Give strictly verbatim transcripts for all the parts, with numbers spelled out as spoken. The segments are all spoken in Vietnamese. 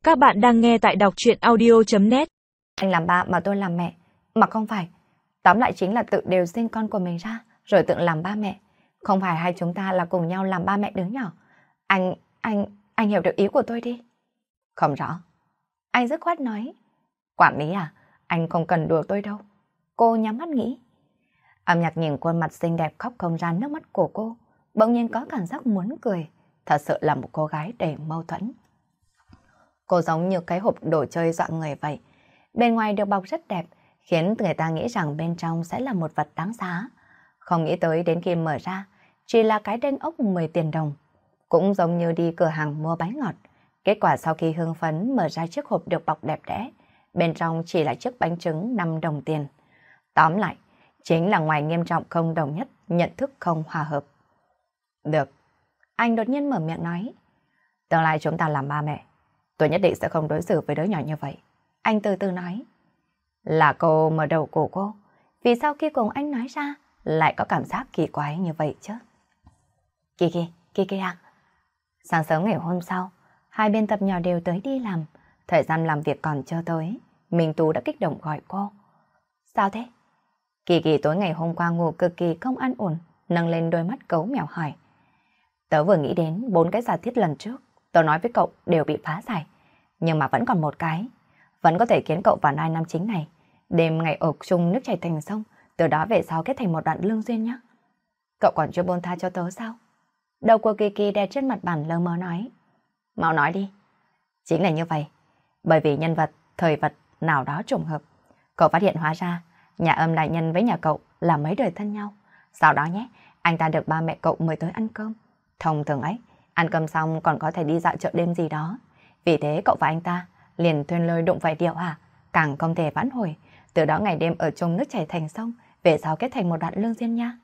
Các bạn đang nghe tại đọc truyện audio chấm net. Anh làm ba mà tôi làm mẹ, mà không phải. Tóm lại chính là tự đều sinh con của mình ra, rồi tự làm ba mẹ. Không phải hai chúng ta là cùng nhau làm ba mẹ đứa nhỏ. Anh, anh, anh hiểu được ý của tôi đi. Không rõ. Anh dứt khoát nói. Quản lý à, anh không cần đùa tôi đâu. Cô nhắm mắt nghĩ. Âm Nhạc nhìn khuôn mặt xinh đẹp khóc không ra nước mắt của cô, bỗng nhiên có cảm giác muốn cười. Thật sự là một cô gái đầy mâu thuẫn. Cô giống như cái hộp đồ chơi dọa người vậy. Bên ngoài được bọc rất đẹp, khiến người ta nghĩ rằng bên trong sẽ là một vật đáng giá. Không nghĩ tới đến khi mở ra, chỉ là cái đên ốc mười tiền đồng. Cũng giống như đi cửa hàng mua bánh ngọt. Kết quả sau khi hưng phấn mở ra chiếc hộp được bọc đẹp đẽ, bên trong chỉ là chiếc bánh trứng năm đồng tiền. Tóm lại, chính là ngoài nghiêm trọng không đồng nhất, nhận thức không hòa hợp. Được. Anh đột nhiên mở miệng nói. Tương lai chúng ta làm ba mẹ, tôi nhất định sẽ không đối xử với đứa nhỏ như vậy. Anh từ từ nói. Là cô mở đầu của cô. Vì sao khi cùng anh nói ra lại có cảm giác kỳ quái như vậy chứ? Kiki, Kiki à. Sáng sớm ngày hôm sau, hai bên tập nhỏ đều tới đi làm. Thời gian làm việc còn chưa tới, Minh Tú đã kích động gọi cô. Sao thế? Kiki tối ngày hôm qua ngủ cực kỳ không an ổn, nâng lên đôi mắt cấu mèo hỏi. Tớ vừa nghĩ đến bốn cái giả thiết lần trước, tớ nói với cậu đều bị phá giải. Nhưng mà vẫn còn một cái, vẫn có thể khiến cậu vào nai năm chính này, đêm ngày ở chung nước chảy thành sông, từ đó về sau kết thành một đoạn lương duyên nhé. Cậu còn chưa buông tha cho tớ sao? Đầu của Kiki đè trên mặt bàn lơ mơ nói. Mau nói đi. Chính là như vậy, bởi vì nhân vật, thời vật nào đó trùng hợp. Cậu phát hiện hóa ra, nhà Âm đại nhân với nhà cậu là mấy đời thân nhau. Sau đó nhé, anh ta được ba mẹ cậu mời tới ăn cơm. Thông thường ấy, ăn cơm xong còn có thể đi dạo chợ đêm gì đó. Vì thế cậu và anh ta liền thuyền lôi đụng phải điều à, càng không thể vãn hồi. Từ đó ngày đêm ở chung nước chảy thành sông, về sau kết thành một đoạn lương duyên nha.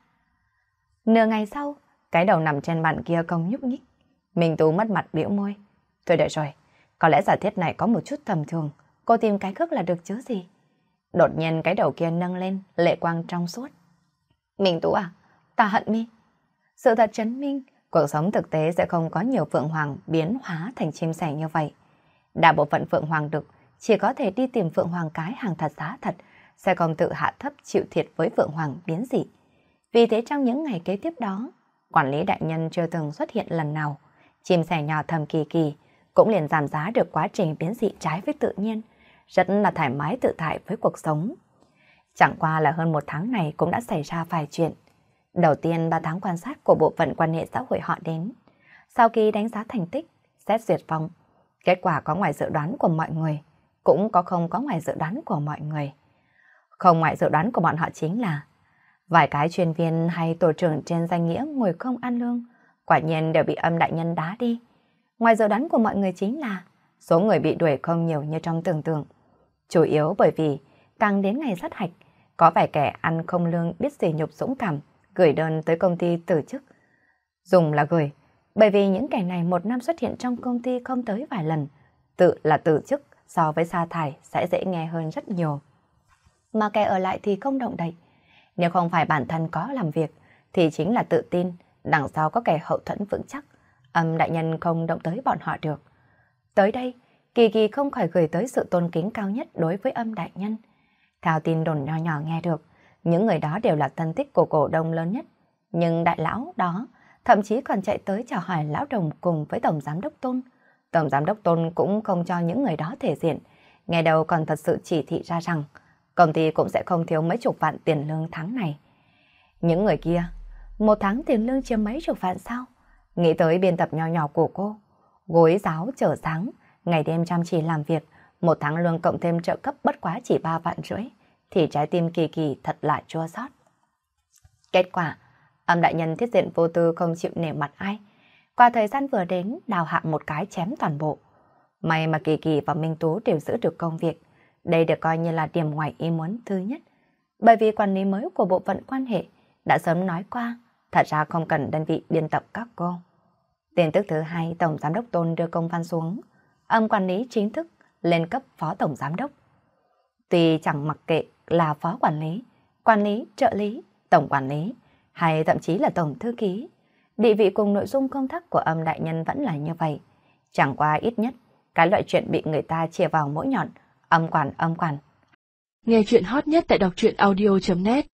Nửa ngày sau, cái đầu nằm trên bàn kia không nhúc nhích. Minh Tú mất mặt bĩu môi. Thôi đợi rồi, có lẽ giả thiết này có một chút tầm thường. Cô tìm cái khước là được chứ gì. Đột nhiên cái đầu kia nâng lên, lệ quang trong suốt. Minh Tú à, ta hận mi. Sự thật chứng minh, cuộc sống thực tế sẽ không có nhiều phượng hoàng biến hóa thành chim sẻ như vậy. Đại bộ phận phượng hoàng đực chỉ có thể đi tìm phượng hoàng cái hàng thật giá thật, sẽ không tự hạ thấp chịu thiệt với phượng hoàng biến dị. Vì thế trong những ngày kế tiếp đó, quản lý đại nhân chưa từng xuất hiện lần nào. Chim sẻ nhỏ thầm kỳ kỳ cũng liền giảm giá được quá trình biến dị trái với tự nhiên, rất là thoải mái tự tại với cuộc sống. Chẳng qua là hơn một tháng này cũng đã xảy ra vài chuyện. Đầu tiên ba tháng quan sát của bộ phận quan hệ xã hội họ đến. Sau khi đánh giá thành tích, xét duyệt vòng, kết quả có ngoài dự đoán của mọi người, cũng có không có ngoài dự đoán của mọi người. Không ngoài dự đoán của bọn họ chính là vài cái chuyên viên hay tổ trưởng trên danh nghĩa ngồi không ăn lương, quả nhiên đều bị Âm đại nhân đá đi. Ngoài dự đoán của mọi người chính là số người bị đuổi không nhiều như trong tưởng tượng. Chủ yếu bởi vì càng đến ngày sát hạch, có vài kẻ ăn không lương biết sỉ nhục dũng cảm, gửi đơn tới công ty từ chức. Dùng là gửi, bởi vì những kẻ này một năm xuất hiện trong công ty không tới vài lần. Tự là từ chức so với sa thải sẽ dễ nghe hơn rất nhiều. Mà kẻ ở lại thì không động đậy. Nếu không phải bản thân có làm việc, thì chính là tự tin, đằng sau có kẻ hậu thuẫn vững chắc. Âm đại nhân không động tới bọn họ được. Tới đây, Kỳ Kỳ không khỏi gửi tới sự tôn kính cao nhất đối với Âm đại nhân. Theo tin đồn nho nhỏ nghe được, những người đó đều là thân thích của cổ đông lớn nhất. Nhưng đại lão đó thậm chí còn chạy tới chào hỏi lão đồng cùng với Tổng Giám đốc Tôn. Tổng Giám đốc Tôn cũng không cho những người đó thể diện. Ngày đầu còn thật sự chỉ thị ra rằng công ty cũng sẽ không thiếu mấy chục vạn tiền lương tháng này. Những người kia, một tháng tiền lương chiếm mấy chục vạn sao? Nghĩ tới biên tập nho nhỏ của cô. Gối giáo trở sáng, ngày đêm chăm chỉ làm việc, một tháng lương cộng thêm trợ cấp bất quá chỉ ba vạn rưỡi. Thì trái tim Kỳ Kỳ thật là chua xót. Kết quả, Âm đại nhân thiết diện vô tư không chịu nể mặt ai. Qua thời gian vừa đến, đào hạ một cái chém toàn bộ. May mà Kỳ Kỳ và Minh Tú đều giữ được công việc. Đây được coi như là điểm ngoài ý muốn thứ nhất. Bởi vì quản lý mới của bộ phận quan hệ đã sớm nói qua, thật ra không cần đơn vị biên tập các cô. Tin tức thứ hai, Tổng Giám đốc Tôn đưa công văn xuống. Âm quản lý chính thức lên cấp Phó Tổng Giám đốc. Tuy chẳng mặc kệ là phó quản lý, quản lý, trợ lý, tổng quản lý, hay thậm chí là tổng thư ký, địa vị cùng nội dung công tác của Âm đại nhân vẫn là như vậy. Chẳng qua ít nhất, cái loại chuyện bị người ta chìa vào mũi nhọn, âm quản âm quản. Nghe chuyện hot nhất tại đọc truyện audio chấm net